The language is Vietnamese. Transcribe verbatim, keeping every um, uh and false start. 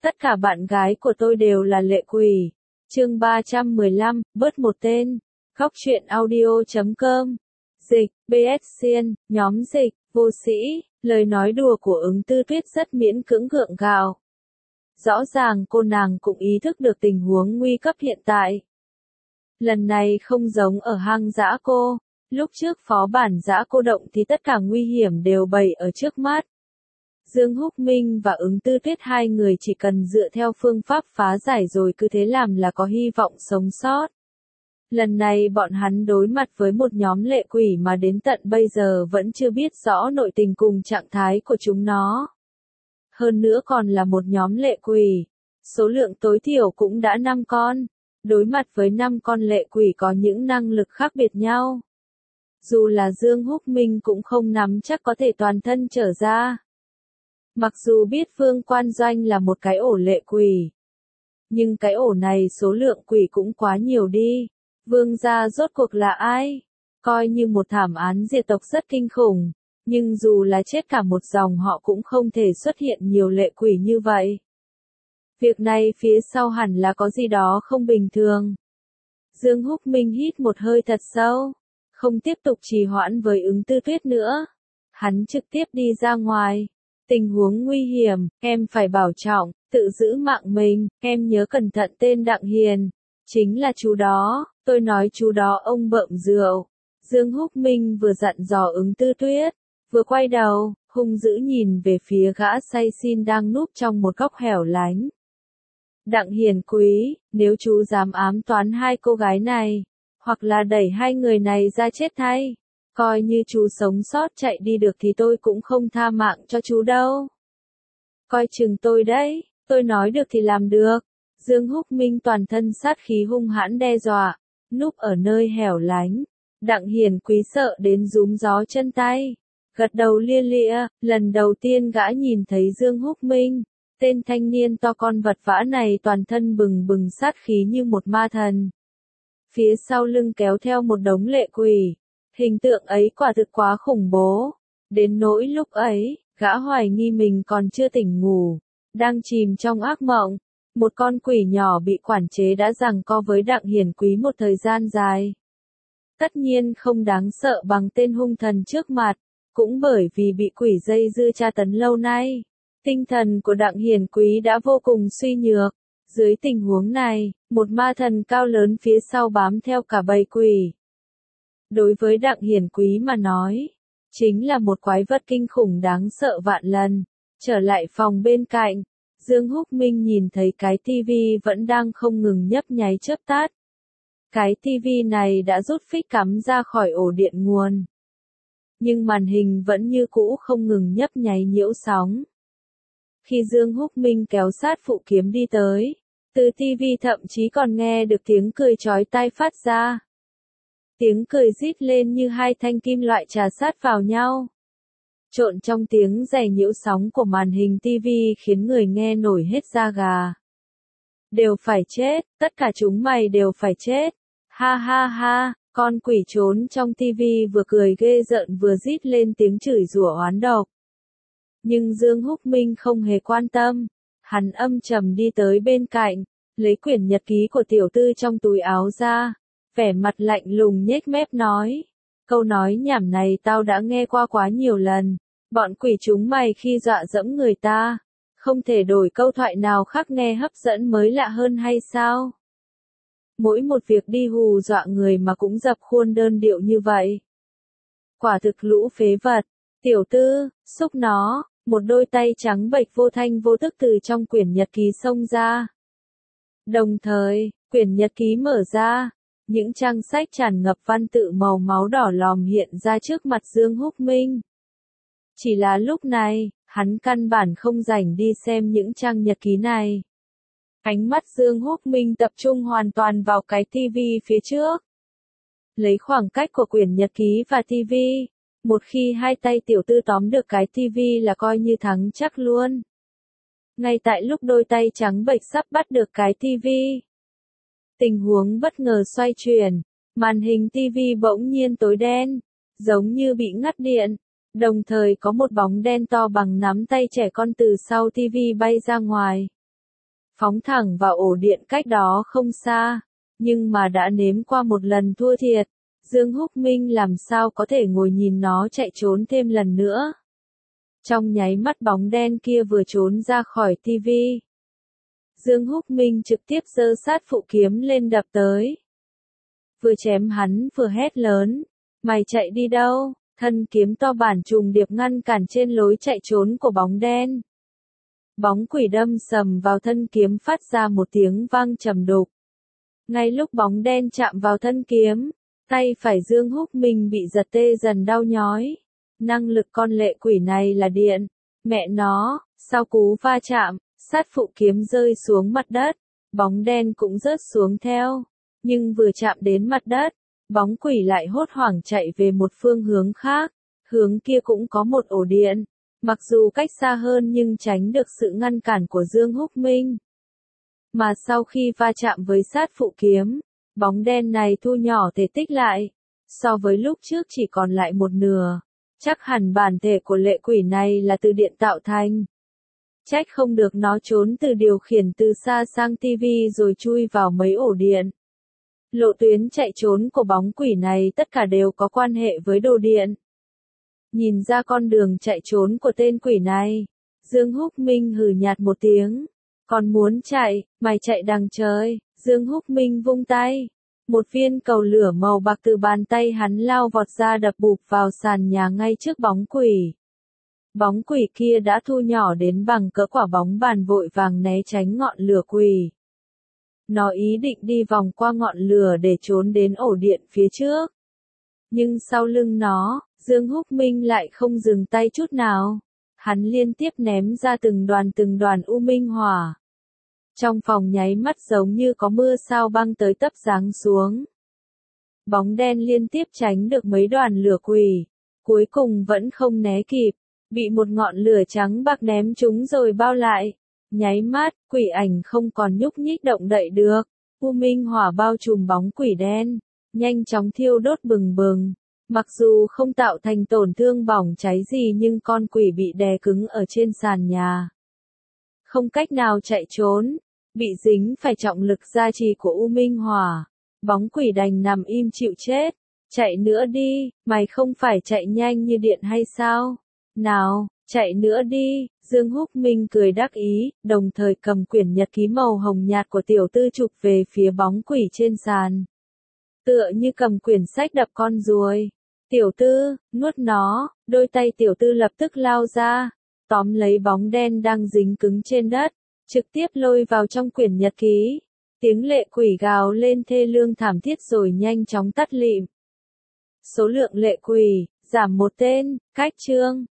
Tất cả bạn gái của tôi đều là lệ quỷ. Chương ba trăm mười lăm, bớt một tên. Góc truyện audio chấm com. Dịch, bê ét Xiên, nhóm dịch, vô sĩ, lời nói đùa của Ứng Tư Tuyết rất miễn cưỡng gượng gạo. Rõ ràng cô nàng cũng ý thức được tình huống nguy cấp hiện tại. Lần này không giống ở hang dã cô, lúc trước phó bản dã cô động thì tất cả nguy hiểm đều bày ở trước mắt. Dương Húc Minh và Ứng Tư Tuyết hai người chỉ cần dựa theo phương pháp phá giải rồi cứ thế làm là có hy vọng sống sót. Lần này bọn hắn đối mặt với một nhóm lệ quỷ mà đến tận bây giờ vẫn chưa biết rõ nội tình cùng trạng thái của chúng nó. Hơn nữa còn là một nhóm lệ quỷ. Số lượng tối thiểu cũng đã năm con. Đối mặt với năm con lệ quỷ có những năng lực khác biệt nhau. Dù là Dương Húc Minh cũng không nắm chắc có thể toàn thân trở ra. Mặc dù biết Phương Quan Doanh là một cái ổ lệ quỷ. Nhưng cái ổ này số lượng quỷ cũng quá nhiều đi. Vương gia rốt cuộc là ai? Coi như một thảm án diệt tộc rất kinh khủng. Nhưng dù là chết cả một dòng họ cũng không thể xuất hiện nhiều lệ quỷ như vậy. Việc này phía sau hẳn là có gì đó không bình thường. Dương Húc Minh hít một hơi thật sâu. Không tiếp tục trì hoãn với Ứng Tư Tuyết nữa. Hắn trực tiếp đi ra ngoài. Tình huống nguy hiểm, em phải bảo trọng, tự giữ mạng mình, em nhớ cẩn thận tên Đặng Hiền. Chính là chú đó, tôi nói chú đó ông bợm rượu. Dương Húc Minh vừa dặn dò Ứng Tư Tuyết, vừa quay đầu, hung dữ nhìn về phía gã say xin đang núp trong một góc hẻo lánh. Đặng Hiền quý, nếu chú dám ám toán hai cô gái này, hoặc là đẩy hai người này ra chết thay, coi như chú sống sót chạy đi được thì tôi cũng không tha mạng cho chú đâu. Coi chừng tôi đấy, tôi nói được thì làm được. Dương Húc Minh toàn thân sát khí hung hãn đe dọa, núp ở nơi hẻo lánh. Đặng Hiền quý sợ đến rúm gió chân tay, gật đầu lia lịa, lần đầu tiên gã nhìn thấy Dương Húc Minh. Tên thanh niên to con vật vã này toàn thân bừng bừng sát khí như một ma thần. Phía sau lưng kéo theo một đống lệ quỷ. Hình tượng ấy quả thực quá khủng bố. Đến nỗi lúc ấy, gã hoài nghi mình còn chưa tỉnh ngủ. Đang chìm trong ác mộng. Một con quỷ nhỏ bị quản chế đã giằng co với Đặng Hiền quý một thời gian dài. Tất nhiên không đáng sợ bằng tên hung thần trước mặt. Cũng bởi vì bị quỷ dây dưa tra tấn lâu nay. Tinh thần của Đặng Hiền quý đã vô cùng suy nhược. Dưới tình huống này, một ma thần cao lớn phía sau bám theo cả bầy quỷ. Đối với Đặng Hiền quý mà nói, chính là một quái vật kinh khủng đáng sợ vạn lần. Trở lại phòng bên cạnh, Dương Húc Minh nhìn thấy cái tivi vẫn đang không ngừng nhấp nháy chớp tắt. Cái tivi này đã rút phích cắm ra khỏi ổ điện nguồn. Nhưng màn hình vẫn như cũ không ngừng nhấp nháy nhiễu sóng. Khi Dương Húc Minh kéo sát phụ kiếm đi tới, từ tivi thậm chí còn nghe được tiếng cười chói tai phát ra. Tiếng cười rít lên như hai thanh kim loại trà sát vào nhau. Trộn trong tiếng rè nhiễu sóng của màn hình tivi khiến người nghe nổi hết da gà. Đều phải chết, tất cả chúng mày đều phải chết. Ha ha ha, con quỷ trốn trong tivi vừa cười ghê rợn vừa rít lên tiếng chửi rủa oán độc. Nhưng Dương Húc Minh không hề quan tâm. Hắn âm trầm đi tới bên cạnh, lấy quyển nhật ký của tiểu tư trong túi áo ra. Vẻ mặt lạnh lùng nhếch mép nói. Câu nói nhảm này tao đã nghe qua quá nhiều lần. Bọn quỷ chúng mày khi dọa dẫm người ta. Không thể đổi câu thoại nào khác nghe hấp dẫn mới lạ hơn hay sao? Mỗi một việc đi hù dọa người mà cũng dập khuôn đơn điệu như vậy. Quả thực lũ phế vật. Tiểu tư, xúc nó. Một đôi tay trắng bệch vô thanh vô tức từ trong quyển nhật ký xông ra. Đồng thời, quyển nhật ký mở ra. Những trang sách tràn ngập văn tự màu máu đỏ lòm hiện ra trước mặt Dương Húc Minh. Chỉ là lúc này, hắn căn bản không rảnh đi xem những trang nhật ký này. Ánh mắt Dương Húc Minh tập trung hoàn toàn vào cái tivi phía trước. Lấy khoảng cách của quyển nhật ký và tivi, một khi hai tay tiểu tư tóm được cái tivi là coi như thắng chắc luôn. Ngay tại lúc đôi tay trắng bệch sắp bắt được cái tivi, tình huống bất ngờ xoay chuyển, màn hình tivi bỗng nhiên tối đen, giống như bị ngắt điện, đồng thời có một bóng đen to bằng nắm tay trẻ con từ sau tivi bay ra ngoài. phóng thẳng vào ổ điện cách đó không xa, nhưng mà đã nếm qua một lần thua thiệt, Dương Húc Minh làm sao có thể ngồi nhìn nó chạy trốn thêm lần nữa. Trong nháy mắt bóng đen kia vừa trốn ra khỏi tivi, Dương Húc Minh trực tiếp giơ sát phụ kiếm lên đập tới. Vừa chém hắn vừa hét lớn, mày chạy đi đâu? Thân kiếm to bản trùng điệp ngăn cản trên lối chạy trốn của bóng đen. Bóng quỷ đâm sầm vào thân kiếm phát ra một tiếng vang trầm đục. Ngay lúc bóng đen chạm vào thân kiếm, tay phải Dương Húc Minh bị giật tê dần đau nhói. Năng lực con lệ quỷ này là điện. Mẹ nó, sau cú va chạm, sát phụ kiếm rơi xuống mặt đất, bóng đen cũng rớt xuống theo. Nhưng vừa chạm đến mặt đất, bóng quỷ lại hốt hoảng chạy về một phương hướng khác, hướng kia cũng có một ổ điện, mặc dù cách xa hơn nhưng tránh được sự ngăn cản của Dương Húc Minh. Mà sau khi va chạm với sát phụ kiếm, bóng đen này thu nhỏ thể tích lại, so với lúc trước chỉ còn lại một nửa, chắc hẳn bản thể của lệ quỷ này là từ điện tạo thành. Trách không được nó trốn từ điều khiển từ xa sang tivi rồi chui vào mấy ổ điện. Lộ tuyến chạy trốn của bóng quỷ này tất cả đều có quan hệ với đồ điện. Nhìn ra con đường chạy trốn của tên quỷ này, Dương Húc Minh hừ nhạt một tiếng. Còn muốn chạy, mày chạy đằng trời. Dương Húc Minh vung tay. Một viên cầu lửa màu bạc từ bàn tay hắn lao vọt ra đập bụp vào sàn nhà ngay trước bóng quỷ. Bóng quỷ kia đã thu nhỏ đến bằng cỡ quả bóng bàn vội vàng né tránh ngọn lửa quỷ. Nó ý định đi vòng qua ngọn lửa để trốn đến ổ điện phía trước. Nhưng sau lưng nó, Dương Húc Minh lại không dừng tay chút nào. Hắn liên tiếp ném ra từng đoàn từng đoàn u minh hỏa. Trong phòng nháy mắt giống như có mưa sao băng tới tấp giáng xuống. Bóng đen liên tiếp tránh được mấy đoàn lửa quỷ. Cuối cùng vẫn không né kịp. Bị một ngọn lửa trắng bạc ném trúng rồi bao lại. Nháy mắt, quỷ ảnh không còn nhúc nhích động đậy được. U minh hỏa bao trùm bóng quỷ đen, nhanh chóng thiêu đốt bừng bừng. Mặc dù không tạo thành tổn thương bỏng cháy gì nhưng con quỷ bị đè cứng ở trên sàn nhà. Không cách nào chạy trốn, bị dính phải trọng lực gia trì của u minh hỏa. Bóng quỷ đành nằm im chịu chết. Chạy nữa đi, mày không phải chạy nhanh như điện hay sao? Nào, chạy nữa đi. Dương Húc Minh cười đắc ý, đồng thời cầm quyển nhật ký màu hồng nhạt của tiểu tư chụp về phía bóng quỷ trên sàn. Tựa như cầm quyển sách đập con ruồi. Tiểu tư, nuốt nó, đôi tay tiểu tư lập tức lao ra, tóm lấy bóng đen đang dính cứng trên đất, trực tiếp lôi vào trong quyển nhật ký. Tiếng lệ quỷ gào lên thê lương thảm thiết rồi nhanh chóng tắt lịm. Số lượng lệ quỷ, giảm một tên, cách chương.